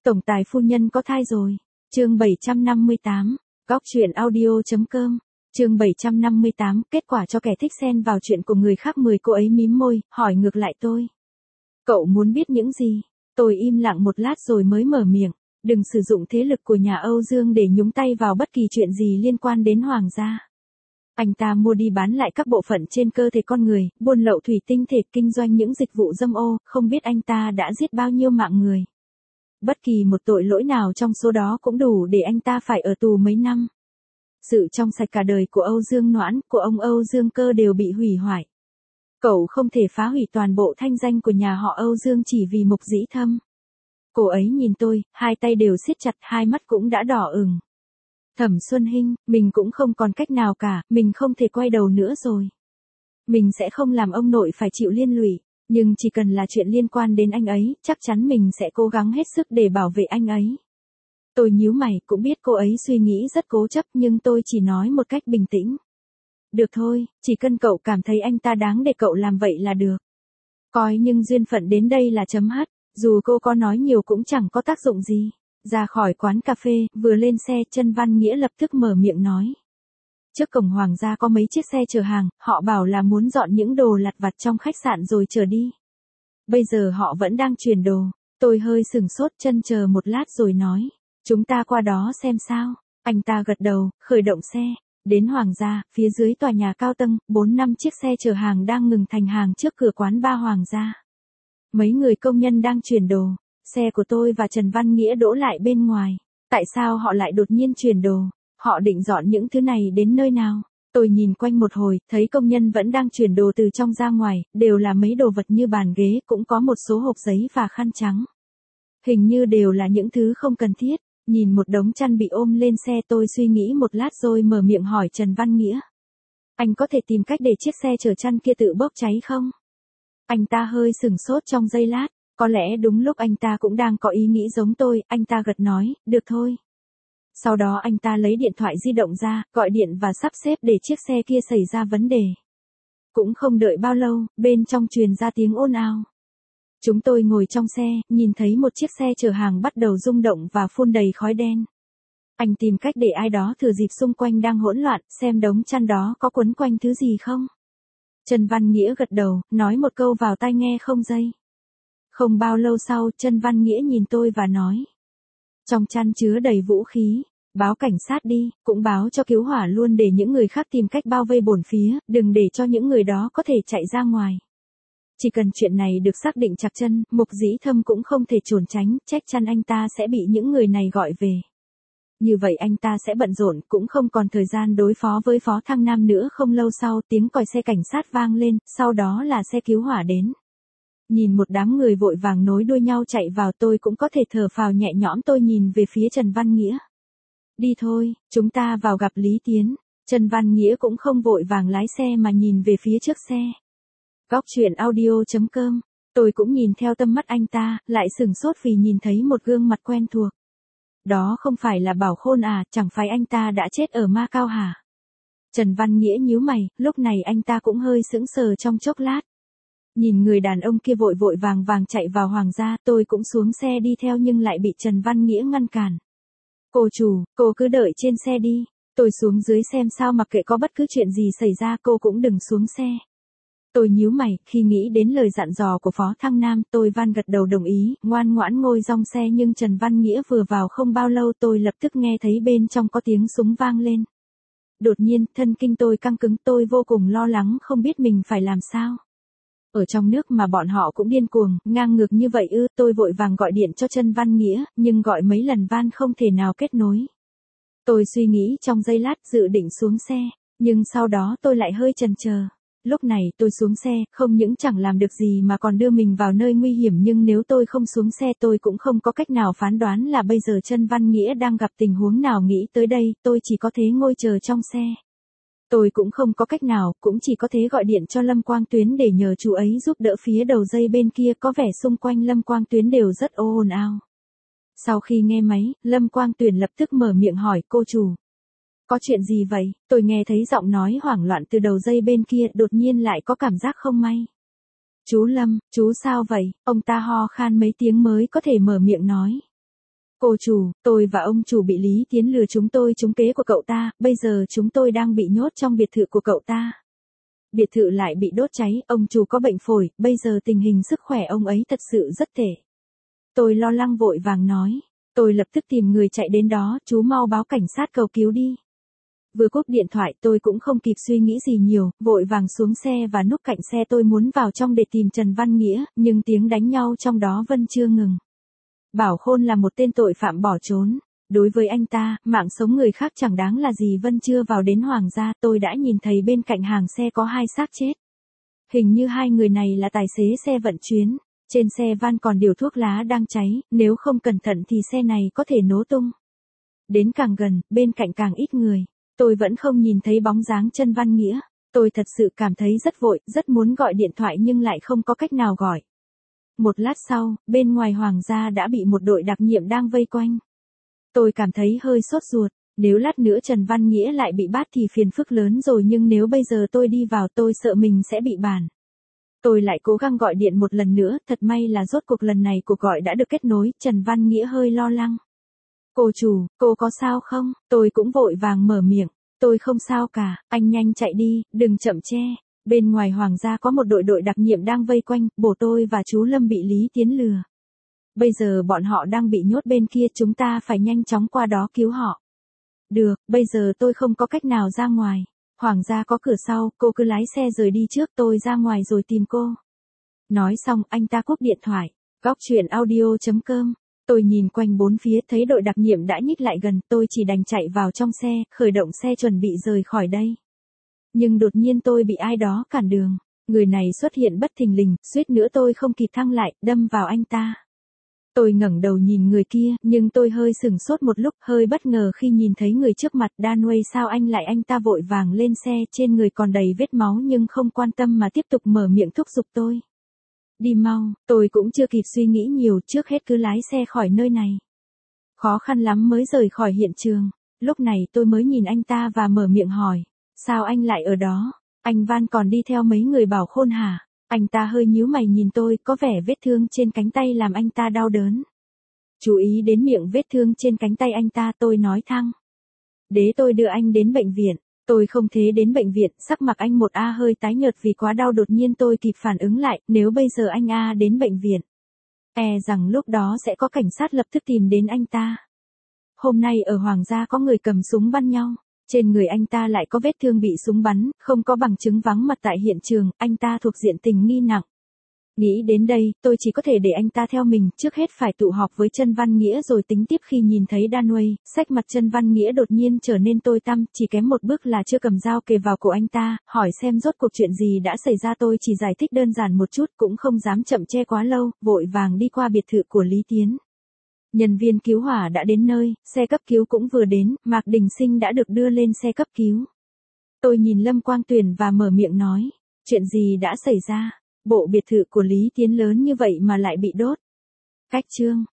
Tổng tài phu nhân có thai rồi. Chương 758. Góc truyện audio.com. Chương 758. Kết quả cho kẻ thích xen vào chuyện của người khác. Cô ấy mím môi, hỏi ngược lại tôi. Cậu muốn biết những gì? Tôi im lặng một lát rồi mới mở miệng. Đừng sử dụng thế lực của nhà Âu Dương để nhúng tay vào bất kỳ chuyện gì liên quan đến hoàng gia. Anh ta mua đi bán lại các bộ phận trên cơ thể con người, buôn lậu thủy tinh thể, kinh doanh những dịch vụ dâm ô, không biết anh ta đã giết bao nhiêu mạng người. Bất kỳ một tội lỗi nào trong số đó cũng đủ để anh ta phải ở tù mấy năm. Sự trong sạch cả đời của Âu Dương Noãn, của ông Âu Dương Cơ đều bị hủy hoại. Cậu không thể phá hủy toàn bộ thanh danh của nhà họ Âu Dương chỉ vì Mục Dĩ Thâm. Cô ấy nhìn tôi, hai tay đều siết chặt, hai mắt cũng đã đỏ ửng. Thẩm Xuân Hinh, mình cũng không còn cách nào cả, mình không thể quay đầu nữa rồi. Mình sẽ không làm ông nội phải chịu liên lụy, nhưng chỉ cần là chuyện liên quan đến anh ấy, chắc chắn mình sẽ cố gắng hết sức để bảo vệ anh ấy. Tôi nhíu mày, cũng biết cô ấy suy nghĩ rất cố chấp nhưng tôi chỉ nói một cách bình tĩnh. Được thôi, chỉ cần cậu cảm thấy anh ta đáng để cậu làm vậy là được. Coi nhưng duyên phận đến đây là chấm hết, dù cô có nói nhiều cũng chẳng có tác dụng gì. Ra khỏi quán cà phê, vừa lên xe, Trần Văn Nghĩa lập tức mở miệng nói. Trước cổng hoàng gia có mấy chiếc xe chở hàng, họ bảo là muốn dọn những đồ lặt vặt trong khách sạn rồi chở đi. Bây giờ họ vẫn đang chuyển đồ. Tôi hơi sửng sốt, chân chờ một lát rồi nói. Chúng ta qua đó xem sao. Anh ta gật đầu, khởi động xe. Đến hoàng gia, phía dưới tòa nhà cao tầng, 4-5 chiếc xe chở hàng đang ngừng thành hàng trước cửa quán bar hoàng gia. Mấy người công nhân đang chuyển đồ. Xe của tôi và Trần Văn Nghĩa đỗ lại bên ngoài. Tại sao họ lại đột nhiên chuyển đồ? Họ định dọn những thứ này đến nơi nào? Tôi nhìn quanh một hồi, thấy công nhân vẫn đang chuyển đồ từ trong ra ngoài, đều là mấy đồ vật như bàn ghế, cũng có một số hộp giấy và khăn trắng. Hình như đều là những thứ không cần thiết. Nhìn một đống chăn bị ôm lên xe, tôi suy nghĩ một lát rồi mở miệng hỏi Trần Văn Nghĩa. Anh có thể tìm cách để chiếc xe chở chăn kia tự bốc cháy không? Anh ta hơi sửng sốt trong giây lát. Có lẽ đúng lúc anh ta cũng đang có ý nghĩ giống tôi, anh ta gật nói, được thôi. Sau đó anh ta lấy điện thoại di động ra, gọi điện và sắp xếp để chiếc xe kia xảy ra vấn đề. Cũng không đợi bao lâu, bên trong truyền ra tiếng ồn ào. Chúng tôi ngồi trong xe, nhìn thấy một chiếc xe chở hàng bắt đầu rung động và phun đầy khói đen. Anh tìm cách để ai đó thừa dịp xung quanh đang hỗn loạn, xem đống chăn đó có quấn quanh thứ gì không. Trần Văn Nghĩa gật đầu, nói một câu vào tai nghe không dây. Không bao lâu sau, Trần Văn Nghĩa nhìn tôi và nói. Trong chăn chứa đầy vũ khí, báo cảnh sát đi, cũng báo cho cứu hỏa luôn để những người khác tìm cách bao vây bổn phía, đừng để cho những người đó có thể chạy ra ngoài. Chỉ cần chuyện này được xác định chặt chân, Mục Dĩ Thâm cũng không thể trốn tránh, chắc chắn anh ta sẽ bị những người này gọi về. Như vậy anh ta sẽ bận rộn, cũng không còn thời gian đối phó với Phó Thăng Nam nữa. Không lâu sau, tiếng còi xe cảnh sát vang lên, sau đó là xe cứu hỏa đến. Nhìn một đám người vội vàng nối đuôi nhau chạy vào, tôi cũng có thể thở phào nhẹ nhõm. Tôi nhìn về phía Trần Văn Nghĩa. Đi thôi, chúng ta vào gặp Lý Tiến. Trần Văn Nghĩa cũng không vội vàng lái xe mà nhìn về phía trước xe. Góc truyện audio.com. Tôi cũng nhìn theo tâm mắt anh ta, lại sửng sốt vì nhìn thấy một gương mặt quen thuộc. Đó không phải là Bảo Khôn à, chẳng phải anh ta đã chết ở Macau hả? Trần Văn Nghĩa nhíu mày, lúc này anh ta cũng hơi sững sờ trong chốc lát. Nhìn người đàn ông kia vội vội vàng vàng chạy vào hoàng gia, tôi cũng xuống xe đi theo nhưng lại bị Trần Văn Nghĩa ngăn cản. Cô chủ, cô cứ đợi trên xe đi, tôi xuống dưới xem sao, mặc kệ có bất cứ chuyện gì xảy ra cô cũng đừng xuống xe. Tôi nhíu mày, khi nghĩ đến lời dặn dò của Phó Thăng Nam, tôi van gật đầu đồng ý, ngoan ngoãn ngồi trong xe. Nhưng Trần Văn Nghĩa vừa vào không bao lâu, tôi lập tức nghe thấy bên trong có tiếng súng vang lên. Đột nhiên, thân kinh tôi căng cứng, tôi vô cùng lo lắng không biết mình phải làm sao. Ở trong nước mà bọn họ cũng điên cuồng, ngang ngược như vậy ư? Tôi vội vàng gọi điện cho Trần Văn Nghĩa, nhưng gọi mấy lần van không thể nào kết nối. Tôi suy nghĩ trong giây lát dự định xuống xe, nhưng sau đó tôi lại hơi chần chờ. Lúc này tôi xuống xe, không những chẳng làm được gì mà còn đưa mình vào nơi nguy hiểm. Nhưng nếu tôi không xuống xe tôi cũng không có cách nào phán đoán là bây giờ Trần Văn Nghĩa đang gặp tình huống nào. Nghĩ tới đây, tôi chỉ có thế ngồi chờ trong xe. Tôi cũng không có cách nào, cũng chỉ có thế gọi điện cho Lâm Quang Tuyến để nhờ chú ấy giúp đỡ phía đầu dây bên kia. Có vẻ xung quanh Lâm Quang Tuyến đều rất ồn ào. Sau khi nghe máy, Lâm Quang Tuyển lập tức mở miệng hỏi, cô chủ. Có chuyện gì vậy? Tôi nghe thấy giọng nói hoảng loạn từ đầu dây bên kia, đột nhiên lại có cảm giác không may. Chú Lâm, chú sao vậy? Ông ta ho khan mấy tiếng mới có thể mở miệng nói. Cô chủ, tôi và ông chủ bị Lý Tiến lừa chúng tôi trúng kế của cậu ta, bây giờ chúng tôi đang bị nhốt trong biệt thự của cậu ta. Biệt thự lại bị đốt cháy, ông chủ có bệnh phổi, bây giờ tình hình sức khỏe ông ấy thật sự rất tệ. Tôi lo lắng vội vàng nói. Tôi lập tức tìm người chạy đến đó, chú mau báo cảnh sát cầu cứu đi. Vừa cúp điện thoại tôi cũng không kịp suy nghĩ gì nhiều, vội vàng xuống xe và núp cạnh xe tôi muốn vào trong để tìm Trần Văn Nghĩa, nhưng tiếng đánh nhau trong đó vẫn chưa ngừng. Bảo Khôn là một tên tội phạm bỏ trốn. Đối với anh ta, mạng sống người khác chẳng đáng là gì. Vân chưa vào đến Hoàng gia, tôi đã nhìn thấy bên cạnh hàng xe có 2 xác chết. Hình như 2 người này là tài xế xe vận chuyến. Trên xe van còn điều thuốc lá đang cháy, nếu không cẩn thận thì xe này có thể nổ tung. Đến càng gần, bên cạnh càng ít người. Tôi vẫn không nhìn thấy bóng dáng Trần Văn Nghĩa. Tôi thật sự cảm thấy rất vội, rất muốn gọi điện thoại nhưng lại không có cách nào gọi. Một lát sau, bên ngoài Hoàng gia đã bị một đội đặc nhiệm đang vây quanh. Tôi cảm thấy hơi sốt ruột, nếu lát nữa Trần Văn Nghĩa lại bị bắt thì phiền phức lớn rồi, nhưng nếu bây giờ tôi đi vào tôi sợ mình sẽ bị bàn. Tôi lại cố gắng gọi điện một lần nữa, thật may là rốt cuộc lần này cuộc gọi đã được kết nối. Trần Văn Nghĩa hơi lo lắng. Cô chủ, cô có sao không? Tôi cũng vội vàng mở miệng. Tôi không sao cả, anh nhanh chạy đi, đừng chậm che. Bên ngoài Hoàng gia có một đội đặc nhiệm đang vây quanh, bố tôi và chú Lâm bị Lý Tiến lừa. Bây giờ bọn họ đang bị nhốt bên kia, chúng ta phải nhanh chóng qua đó cứu họ. Được, bây giờ tôi không có cách nào ra ngoài. Hoàng gia có cửa sau, cô cứ lái xe rời đi trước, tôi ra ngoài rồi tìm cô. Nói xong anh ta cúp điện thoại. Góc truyện audio.com. Tôi nhìn quanh bốn phía thấy đội đặc nhiệm đã nhích lại gần, tôi chỉ đành chạy vào trong xe, khởi động xe chuẩn bị rời khỏi đây. Nhưng đột nhiên tôi bị ai đó cản đường. Người này xuất hiện bất thình lình, suýt nữa tôi không kịp thăng lại, đâm vào anh ta. Tôi ngẩng đầu nhìn người kia, nhưng tôi hơi sửng sốt một lúc, hơi bất ngờ khi nhìn thấy người trước mặt. Danway, sao anh lại? Anh ta vội vàng lên xe, trên người còn đầy vết máu nhưng không quan tâm mà tiếp tục mở miệng thúc giục tôi. Đi mau, tôi cũng chưa kịp suy nghĩ nhiều, trước hết cứ lái xe khỏi nơi này. Khó khăn lắm mới rời khỏi hiện trường. Lúc này tôi mới nhìn anh ta và mở miệng hỏi. Sao anh lại ở đó? Anh Van còn đi theo mấy người Bảo Khôn hả? Anh ta hơi nhíu mày nhìn tôi, có vẻ vết thương trên cánh tay làm anh ta đau đớn. Chú ý đến miệng vết thương trên cánh tay anh ta, tôi nói thẳng. Để tôi đưa anh đến bệnh viện. Tôi không thế đến bệnh viện, sắc mặt anh một hơi tái nhợt vì quá đau. Đột nhiên tôi kịp phản ứng lại, nếu bây giờ anh đến bệnh viện, rằng lúc đó sẽ có cảnh sát lập tức tìm đến anh ta. Hôm nay ở Hoàng gia có người cầm súng bắn nhau. Trên người anh ta lại có vết thương bị súng bắn, không có bằng chứng vắng mặt tại hiện trường, anh ta thuộc diện tình nghi nặng. Nghĩ đến đây, tôi chỉ có thể để anh ta theo mình, trước hết phải tụ họp với Trần Văn Nghĩa rồi tính tiếp. Khi nhìn thấy Danway, sắc mặt Trần Văn Nghĩa đột nhiên trở nên tối tăm, chỉ kém một bước là chưa cầm dao kề vào cổ anh ta, hỏi xem rốt cuộc chuyện gì đã xảy ra. Tôi chỉ giải thích đơn giản một chút, cũng không dám chậm trễ quá lâu, vội vàng đi qua biệt thự của Lý Tiến. Nhân viên cứu hỏa đã đến nơi, xe cấp cứu cũng vừa đến, Mạc Đình Sinh đã được đưa lên xe cấp cứu. Tôi nhìn Lâm Quang Tuyền và mở miệng nói, chuyện gì đã xảy ra? Bộ biệt thự của Lý Tiến lớn như vậy mà lại bị đốt. Cách chương